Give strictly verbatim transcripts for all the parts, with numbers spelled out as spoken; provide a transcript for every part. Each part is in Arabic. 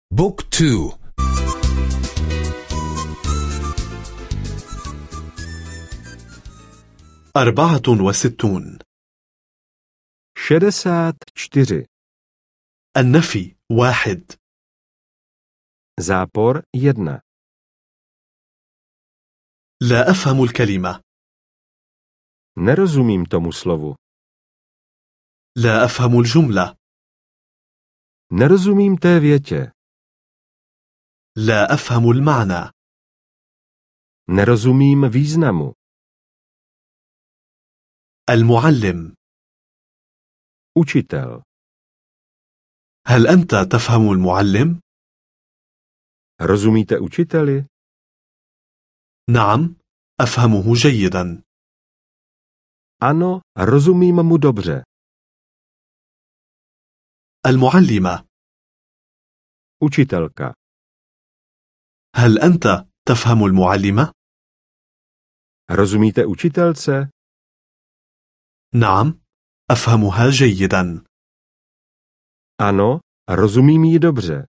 بوك تو. أربعة وستون. شدسات čtyři. النفي واحد. Zápor jedna. لا أفهم الكلمة. Nerozumím tomu slovu. لا أفهم الجملة. Nerozumím té větě. لا أفهم المعنى. Nerozumím významu. المعلم. Učitel. هل أنت تفهم المعلم؟ Rozumíte učiteli? نعم، أفهمه جيدا. Ano, rozumím mu dobře. المعلمة. Učitelka. هل أنت تفهم المعلمة؟ Rozumíte učitelce? نعم، أفهمها جيدا. Ano, rozumím jí dobře.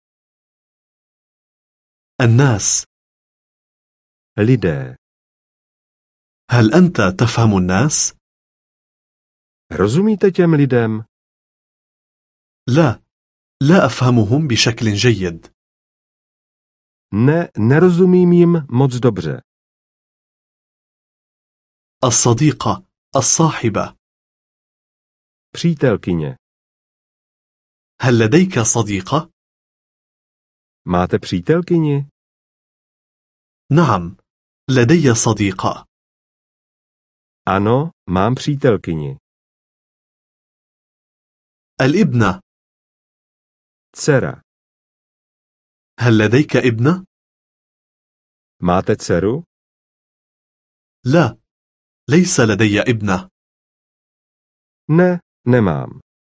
الناس. Lidé. هل أنت تفهم الناس؟ Rozumíte těm lidem? لا، لا أفهمهم بشكل جيد. Ne, nerozumím jim moc dobře. الصديقة، الصاحبة. Přítelkyně. هل لديك صديقة؟ Máte přítelkyni? نعم، لدي صديقة. Ano, mám přítelkyni. الابنة. Dcera. هل لديك ابنة؟ Máte dceru? لا، ليس لدي ابنة. Ne, nemám.